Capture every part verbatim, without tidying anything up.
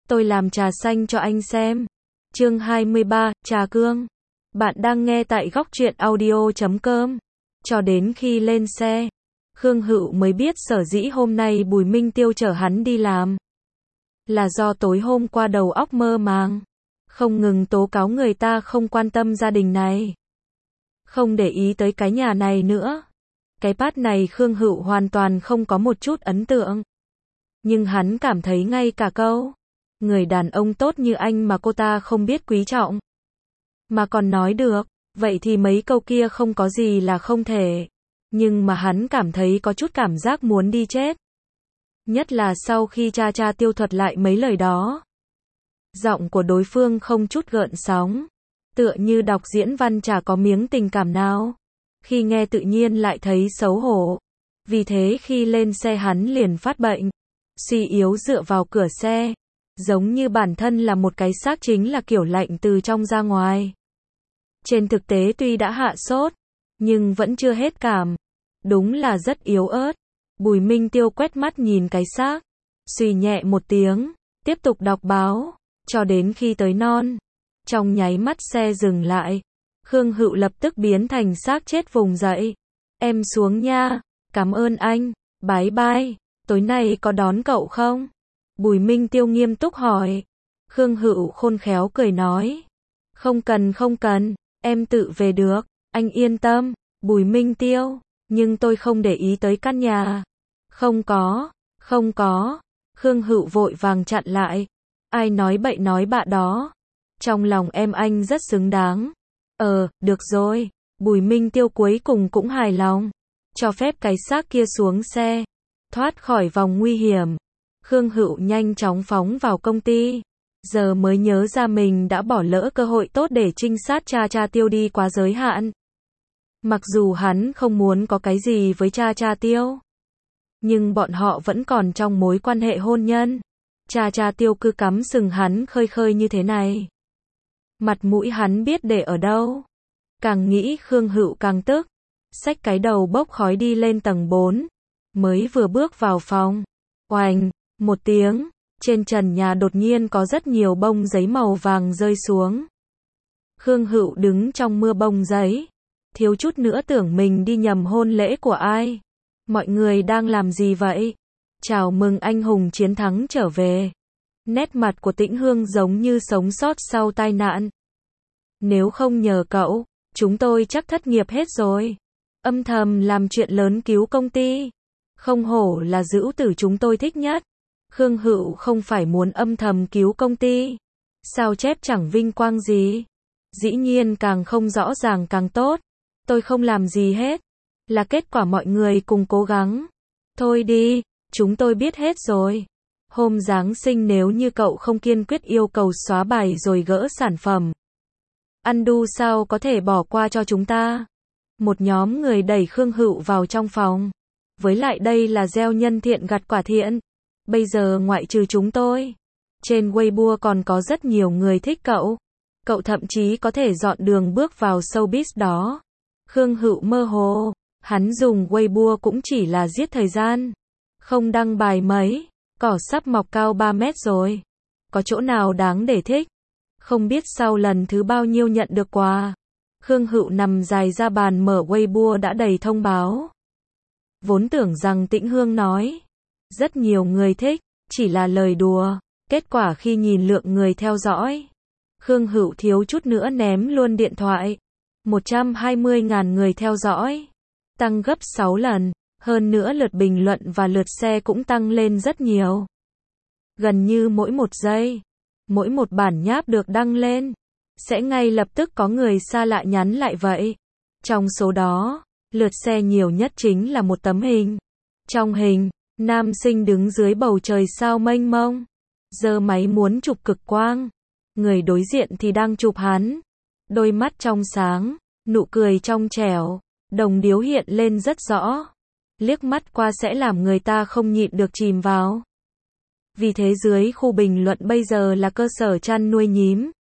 tôi làm trà xanh cho anh xem. Chương hai mươi ba, trà cương. Bạn đang nghe tại góc truyện audio chấm com. Cho đến khi lên xe, Khương Hựu mới biết sở dĩ hôm nay Bùi Minh Tiêu chở hắn đi làm là do tối hôm qua đầu óc mơ màng, không ngừng tố cáo người ta không quan tâm gia đình này, không để ý tới cái nhà này nữa. Cái part này Khương Hựu hoàn toàn không có một chút ấn tượng. Nhưng hắn cảm thấy ngay cả câu người đàn ông tốt như anh mà cô ta không biết quý trọng, mà còn nói được, vậy thì mấy câu kia không có gì là không thể. Nhưng mà hắn cảm thấy có chút cảm giác muốn đi chết. Nhất là sau khi cha cha tiêu thuật lại mấy lời đó. Giọng của đối phương không chút gợn sóng, tựa như đọc diễn văn chả có miếng tình cảm nào. Khi nghe tự nhiên lại thấy xấu hổ. Vì thế khi lên xe hắn liền phát bệnh, suy yếu dựa vào cửa xe, giống như bản thân là một cái xác chính là kiểu lạnh từ trong ra ngoài. Trên thực tế tuy đã hạ sốt, nhưng vẫn chưa hết cảm. Đúng là rất yếu ớt. Bùi Minh Tiêu quét mắt nhìn cái xác, suy nhẹ một tiếng, tiếp tục đọc báo, cho đến khi tới non. Trong nháy mắt xe dừng lại, Khương Hựu lập tức biến thành xác chết vùng dậy. Em xuống nha, cảm ơn anh, bái bai, tối nay có đón cậu không? Bùi Minh Tiêu nghiêm túc hỏi. Khương Hựu khôn khéo cười nói. Không cần không cần, em tự về được, anh yên tâm. Bùi Minh Tiêu, nhưng tôi không để ý tới căn nhà. Không có, không có. Khương Hựu vội vàng chặn lại. Ai nói bậy nói bạ đó. Trong lòng em anh rất xứng đáng. Ờ, được rồi. Bùi Minh Tiêu cuối cùng cũng hài lòng, cho phép cái xác kia xuống xe, thoát khỏi vòng nguy hiểm. Khương Hựu nhanh chóng phóng vào công ty. Giờ mới nhớ ra mình đã bỏ lỡ cơ hội tốt để trinh sát cha cha Tiêu đi quá giới hạn. Mặc dù hắn không muốn có cái gì với cha cha Tiêu, nhưng bọn họ vẫn còn trong mối quan hệ hôn nhân. Cha cha Tiêu cứ cắm sừng hắn khơi khơi như thế này, mặt mũi hắn biết để ở đâu. Càng nghĩ Khương Hựu càng tức, xách cái đầu bốc khói đi lên tầng bốn. Mới vừa bước vào phòng, oành, một tiếng, trên trần nhà đột nhiên có rất nhiều bông giấy màu vàng rơi xuống. Khương Hựu đứng trong mưa bông giấy, thiếu chút nữa tưởng mình đi nhầm hôn lễ của ai. Mọi người đang làm gì vậy? Chào mừng anh hùng chiến thắng trở về. Nét mặt của Tĩnh Hương giống như sống sót sau tai nạn. Nếu không nhờ cậu, chúng tôi chắc thất nghiệp hết rồi. Âm thầm làm chuyện lớn cứu công ty. Không hổ là dữ tử chúng tôi thích nhất. Khương Hựu không phải muốn âm thầm cứu công ty. Sao chép chẳng vinh quang gì. Dĩ nhiên càng không rõ ràng càng tốt. Tôi không làm gì hết. Là kết quả mọi người cùng cố gắng. Thôi đi, chúng tôi biết hết rồi. Hôm Giáng sinh nếu như cậu không kiên quyết yêu cầu xóa bài rồi gỡ sản phẩm, Andu sao có thể bỏ qua cho chúng ta? Một nhóm người đẩy Khương Hựu vào trong phòng. Với lại đây là gieo nhân thiện gặt quả thiện. Bây giờ ngoại trừ chúng tôi, trên Weibo còn có rất nhiều người thích cậu. Cậu thậm chí có thể dọn đường bước vào showbiz đó. Khương Hựu mơ hồ, hắn dùng Weibo cũng chỉ là giết thời gian. Không đăng bài mấy, cỏ sắp mọc cao ba mét rồi. Có chỗ nào đáng để thích? Không biết sau lần thứ bao nhiêu nhận được quà. Khương Hựu nằm dài ra bàn mở Weibo đã đầy thông báo. Vốn tưởng rằng Tĩnh Hương nói rất nhiều người thích, chỉ là lời đùa. Kết quả khi nhìn lượng người theo dõi, Khương Hựu thiếu chút nữa ném luôn điện thoại. một trăm hai mươi nghìn người theo dõi, tăng gấp sáu lần. Hơn nữa lượt bình luận và lượt share cũng tăng lên rất nhiều. Gần như mỗi một giây, mỗi một bản nháp được đăng lên, sẽ ngay lập tức có người xa lạ nhắn lại vậy. Trong số đó, lượt share nhiều nhất chính là một tấm hình. Trong hình, nam sinh đứng dưới bầu trời sao mênh mông, giơ máy muốn chụp cực quang. Người đối diện thì đang chụp hắn. Đôi mắt trong sáng, nụ cười trong trẻo, đồng điếu hiện lên rất rõ. Liếc mắt qua sẽ làm người ta không nhịn được chìm vào. Vì thế dưới khu bình luận bây giờ là cơ sở chăn nuôi nhím.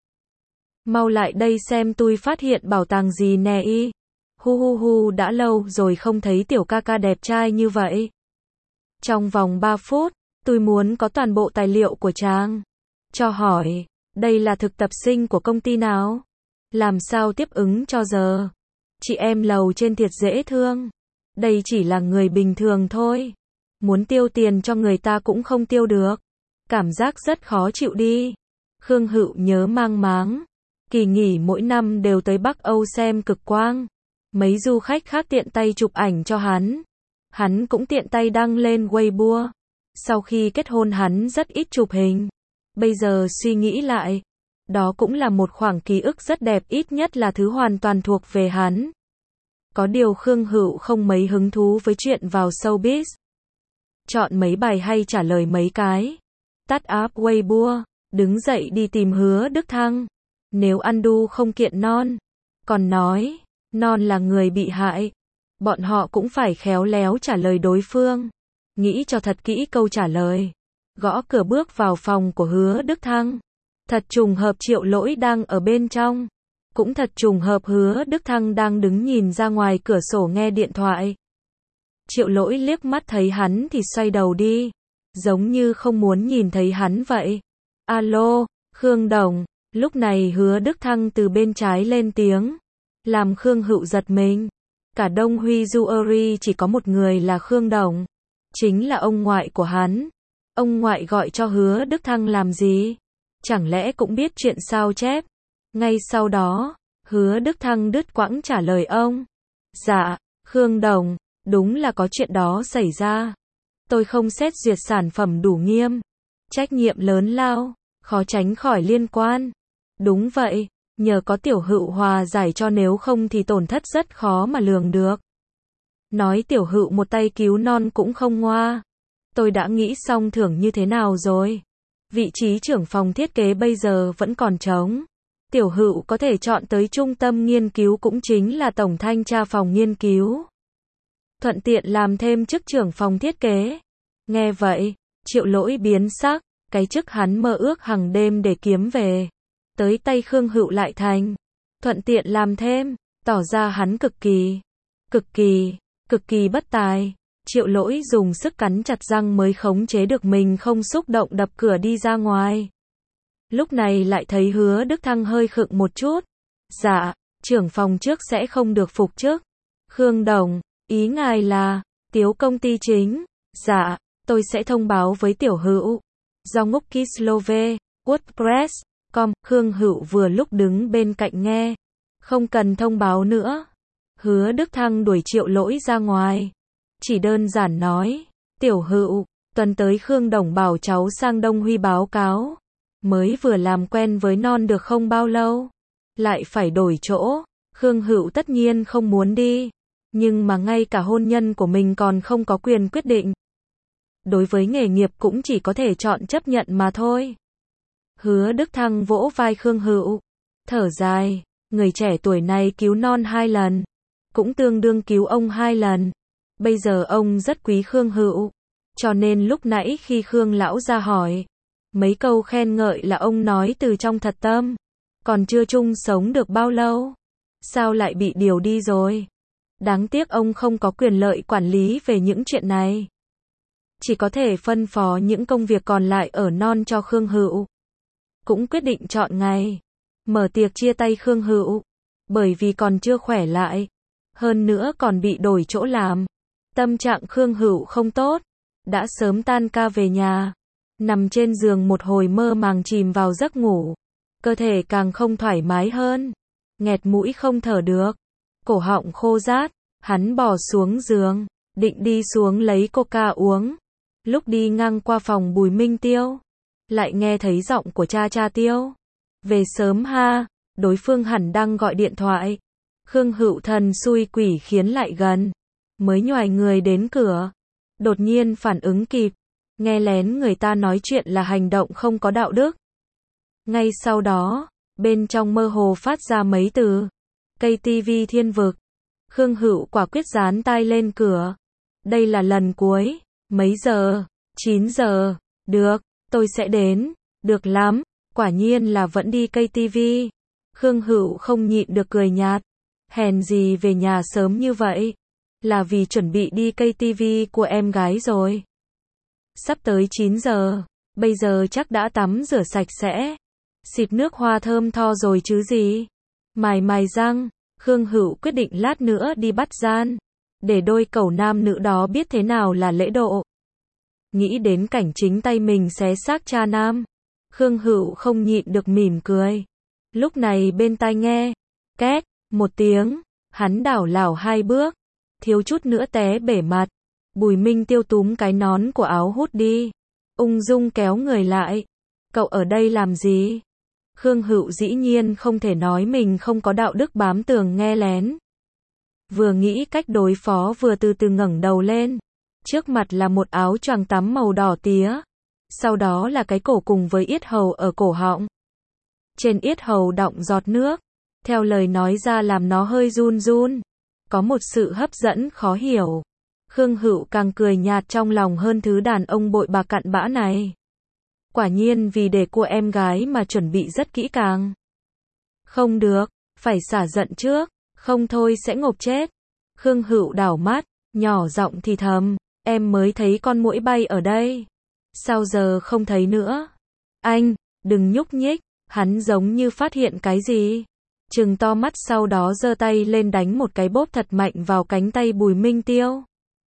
Mau lại đây xem tôi phát hiện bảo tàng gì nè y. Hu hu hu đã lâu rồi không thấy tiểu ca ca đẹp trai như vậy. Trong vòng ba phút, tôi muốn có toàn bộ tài liệu của chàng. cho hỏi, đây là thực tập sinh của công ty nào? Làm sao tiếp ứng cho giờ? Chị em lầu trên thiệt dễ thương. Đây chỉ là người bình thường thôi. Muốn tiêu tiền cho người ta cũng không tiêu được. Cảm giác rất khó chịu đi. Khương Hựu nhớ mang máng. Kỳ nghỉ mỗi năm đều tới Bắc Âu xem cực quang. Mấy du khách khác tiện tay chụp ảnh cho hắn. Hắn cũng tiện tay đăng lên Weibo. Sau khi kết hôn hắn rất ít chụp hình. Bây giờ suy nghĩ lại, đó cũng là một khoảng ký ức rất đẹp, ít nhất là thứ hoàn toàn thuộc về hắn. Có điều Khương Hựu không mấy hứng thú với chuyện vào showbiz. Chọn mấy bài hay trả lời mấy cái. Tắt app Weibo, đứng dậy đi tìm Hứa Đức Thăng. Nếu ăn đu không kiện non, còn nói, non là người bị hại. Bọn họ cũng phải khéo léo trả lời đối phương. Nghĩ cho thật kỹ câu trả lời. Gõ cửa bước vào phòng của Hứa Đức Thăng. Thật trùng hợp Triệu Lỗi đang ở bên trong. Cũng thật trùng hợp Hứa Đức Thăng đang đứng nhìn ra ngoài cửa sổ nghe điện thoại. Triệu Lỗi liếc mắt thấy hắn thì xoay đầu đi. Giống như không muốn nhìn thấy hắn vậy. Alo, Khương Đồng. Lúc này Hứa Đức Thăng từ bên trái lên tiếng. Làm Khương Hựu giật mình. Cả Đông Huy Jewelry chỉ có một người là Khương Đồng. Chính là ông ngoại của hắn. Ông ngoại gọi cho Hứa Đức Thăng làm gì? Chẳng lẽ cũng biết chuyện sao chép? Ngay sau đó, Hứa Đức Thăng đứt quãng trả lời ông. Dạ, Khương Đồng, đúng là có chuyện đó xảy ra. Tôi không xét duyệt sản phẩm đủ nghiêm. Trách nhiệm lớn lao, khó tránh khỏi liên quan. Đúng vậy, nhờ có Tiểu Hựu hòa giải cho, nếu không thì tổn thất rất khó mà lường được. Nói Tiểu Hựu một tay cứu non cũng không ngoa. Tôi đã nghĩ xong thưởng như thế nào rồi. Vị trí trưởng phòng thiết kế bây giờ vẫn còn trống. Tiểu Hựu có thể chọn tới trung tâm nghiên cứu, cũng chính là tổng thanh tra phòng nghiên cứu. Thuận tiện làm thêm chức trưởng phòng thiết kế. Nghe vậy, Triệu Lỗi biến sắc. Cái chức hắn mơ ước hàng đêm để kiếm về. Tới tay Khương Hựu lại thành. Thuận tiện làm thêm. Tỏ ra hắn cực kỳ, cực kỳ, cực kỳ bất tài. Triệu Lỗi dùng sức cắn chặt răng mới khống chế được mình không xúc động đập cửa đi ra ngoài. Lúc này lại thấy Hứa Đức Thăng hơi khựng một chút. Dạ, trưởng phòng trước sẽ không được phục chức. Khương Đồng, ý ngài là Tiếu công ty chính. Dạ, tôi sẽ thông báo với Tiểu Hựu. Do ngốc Kislove, WordPress chấm com, Khương Hựu vừa lúc đứng bên cạnh nghe. Không cần thông báo nữa. Hứa Đức Thăng đuổi Triệu Lỗi ra ngoài. Chỉ đơn giản nói, Tiểu Hựu, tuần tới Khương Đồng bảo cháu sang Đông Huy báo cáo. Mới vừa làm quen với non được không bao lâu, lại phải đổi chỗ. Khương Hựu tất nhiên không muốn đi, nhưng mà ngay cả hôn nhân của mình còn không có quyền quyết định. Đối với nghề nghiệp cũng chỉ có thể chọn chấp nhận mà thôi. Hứa Đức Thăng vỗ vai Khương Hựu, thở dài, người trẻ tuổi này cứu non hai lần, cũng tương đương cứu ông hai lần. Bây giờ ông rất quý Khương Hựu, cho nên lúc nãy khi Khương lão ra hỏi, mấy câu khen ngợi là ông nói từ trong thật tâm. Còn chưa chung sống được bao lâu, sao lại bị điều đi rồi? Đáng tiếc ông không có quyền lợi quản lý về những chuyện này. Chỉ có thể phân phó những công việc còn lại ở non cho Khương Hựu. Cũng quyết định chọn ngày mở tiệc chia tay Khương Hựu, bởi vì còn chưa khỏe lại, hơn nữa còn bị đổi chỗ làm. Tâm trạng Khương Hựu không tốt, đã sớm tan ca về nhà, nằm trên giường một hồi mơ màng chìm vào giấc ngủ. Cơ thể càng không thoải mái hơn, nghẹt mũi không thở được, cổ họng khô rát. Hắn bò xuống giường, định đi xuống lấy coca uống. Lúc đi ngang qua phòng Bùi Minh Tiêu, lại nghe thấy giọng của cha cha Tiêu. Về sớm ha, đối phương hẳn đang gọi điện thoại. Khương Hựu thần xui quỷ khiến lại gần, mới nhoài người đến cửa. Đột nhiên phản ứng kịp, nghe lén người ta nói chuyện là hành động không có đạo đức. Ngay sau đó, bên trong mơ hồ phát ra mấy từ. ca tê vê Thiên Vực. Khương Hựu quả quyết dán tai lên cửa. Đây là lần cuối. Mấy giờ? chín giờ. Được, tôi sẽ đến. Được lắm. Quả nhiên là vẫn đi ca tê vê. Khương Hựu không nhịn được cười nhạt. Hèn gì về nhà sớm như vậy? Là vì chuẩn bị đi ca tê vê của em gái rồi. Sắp tới chín giờ. Bây giờ chắc đã tắm rửa sạch sẽ. Xịt nước hoa thơm tho rồi chứ gì. Mài mài răng, Khương Hữu quyết định lát nữa đi bắt gian. Để đôi cẩu nam nữ đó biết thế nào là lễ độ. Nghĩ đến cảnh chính tay mình xé xác cha nam. Khương Hữu không nhịn được mỉm cười. Lúc này bên tai nghe. Két, một tiếng. Hắn đảo lảo hai bước. Thiếu chút nữa té bể mặt. Bùi Minh Tiêu túm cái nón của áo hút đi. Ung dung kéo người lại. Cậu ở đây làm gì? Khương Hữu dĩ nhiên không thể nói mình không có đạo đức bám tường nghe lén. Vừa nghĩ cách đối phó vừa từ từ ngẩng đầu lên. Trước mặt là một áo choàng tắm màu đỏ tía. Sau đó là cái cổ cùng với yết hầu ở cổ họng. Trên yết hầu đọng giọt nước. Theo lời nói ra làm nó hơi run run. Có một sự hấp dẫn khó hiểu. Khương Hữu càng cười nhạt trong lòng hơn thứ đàn ông bội bạc cặn bã này. Quả nhiên vì để cua em gái mà chuẩn bị rất kỹ càng. Không được, phải xả giận trước, không thôi sẽ ngộp chết. Khương Hữu đảo mắt, nhỏ giọng thì thầm, em mới thấy con muỗi bay ở đây. Sao giờ không thấy nữa? Anh, đừng nhúc nhích, hắn giống như phát hiện cái gì. Trừng to mắt sau đó giơ tay lên đánh một cái bóp thật mạnh vào cánh tay Bùi Minh Tiêu.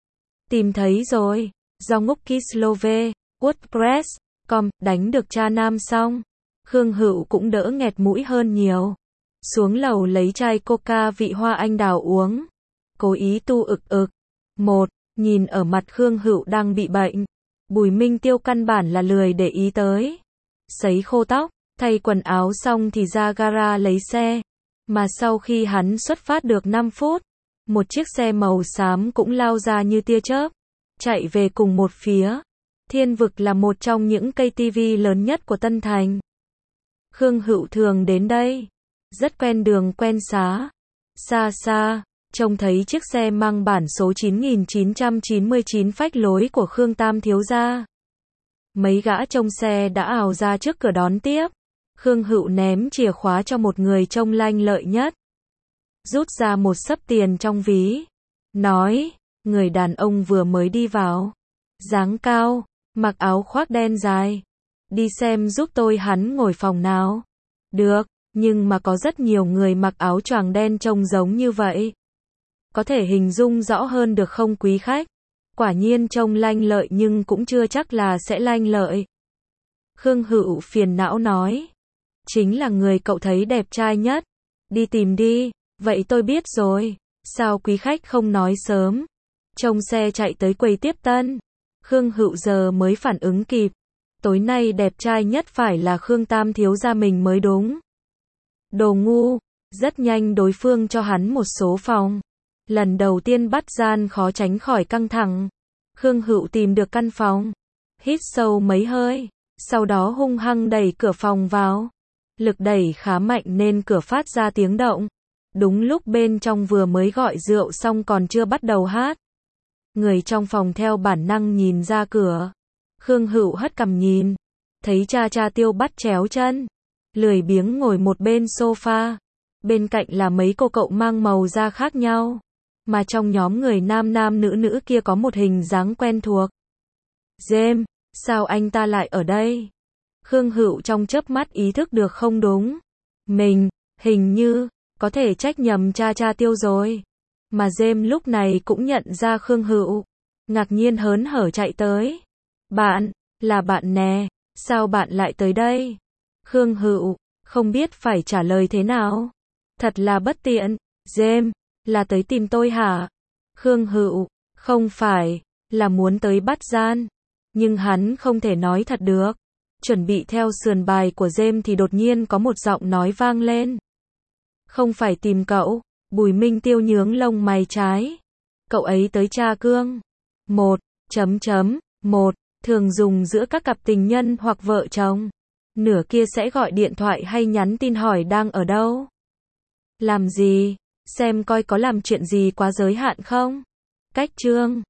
Tìm thấy rồi, do ngúc Kislove, WordPress, com, đánh được cha nam xong. Khương Hữu cũng đỡ nghẹt mũi hơn nhiều. Xuống lầu lấy chai coca vị hoa anh đào uống. Cố ý tu ực ực. Một, nhìn ở mặt Khương Hữu đang bị bệnh. Bùi Minh Tiêu căn bản là lười để ý tới. Sấy khô tóc, thay quần áo xong thì ra gara lấy xe. Mà sau khi hắn xuất phát được năm phút, một chiếc xe màu xám cũng lao ra như tia chớp, chạy về cùng một phía. Thiên Vực là một trong những cây tivi lớn nhất của Tân Thành. Khương Hữu thường đến đây, rất quen đường quen xá. Xa xa, trông thấy chiếc xe mang bản số chín nghìn chín trăm chín mươi chín phách lối của Khương Tam thiếu gia. Mấy gã trông xe đã ào ra trước cửa đón tiếp. Khương Hữu ném chìa khóa cho một người trông lanh lợi nhất. Rút ra một xấp tiền trong ví. Nói, người đàn ông vừa mới đi vào. Dáng cao, mặc áo khoác đen dài. Đi xem giúp tôi hắn ngồi phòng nào. Được, nhưng mà có rất nhiều người mặc áo choàng đen trông giống như vậy. Có thể hình dung rõ hơn được không quý khách? Quả nhiên trông lanh lợi nhưng cũng chưa chắc là sẽ lanh lợi. Khương Hữu phiền não nói. Chính là người cậu thấy đẹp trai nhất. Đi tìm đi. Vậy tôi biết rồi. Sao quý khách không nói sớm? Trông xe chạy tới quầy tiếp tân. Khương Hữu giờ mới phản ứng kịp. Tối nay đẹp trai nhất phải là Khương Tam thiếu gia mình mới đúng. Đồ ngu. Rất nhanh đối phương cho hắn một số phòng. Lần đầu tiên bắt gian khó tránh khỏi căng thẳng. Khương Hữu tìm được căn phòng. Hít sâu mấy hơi. Sau đó hung hăng đẩy cửa phòng vào. Lực đẩy khá mạnh nên cửa phát ra tiếng động. Đúng lúc bên trong vừa mới gọi rượu xong còn chưa bắt đầu hát. Người trong phòng theo bản năng nhìn ra cửa. Khương Hữu hất cằm nhìn. Thấy cha cha Tiêu bắt chéo chân. Lười biếng ngồi một bên sofa. Bên cạnh là mấy cô cậu mang màu da khác nhau. Mà trong nhóm người nam nam nữ nữ kia có một hình dáng quen thuộc. James, sao anh ta lại ở đây? Khương Hữu trong chớp mắt ý thức được không đúng. Mình, hình như, có thể trách nhầm cha cha Tiêu rồi. Mà James lúc này cũng nhận ra Khương Hữu. Ngạc nhiên hớn hở chạy tới. Bạn, là bạn nè, sao bạn lại tới đây? Khương Hữu, không biết phải trả lời thế nào. Thật là bất tiện. James, là tới tìm tôi hả? Khương Hữu, không phải, là muốn tới bắt gian. Nhưng hắn không thể nói thật được. Chuẩn bị theo sườn bài của James thì đột nhiên có một giọng nói vang lên. Không phải tìm cậu. Bùi Minh Tiêu nhướng lông mày trái. Cậu ấy tới tra cương. Một, chấm chấm, một, thường dùng giữa các cặp tình nhân hoặc vợ chồng. Nửa kia sẽ gọi điện thoại hay nhắn tin hỏi đang ở đâu. Làm gì? Xem coi có làm chuyện gì quá giới hạn không? Cách chương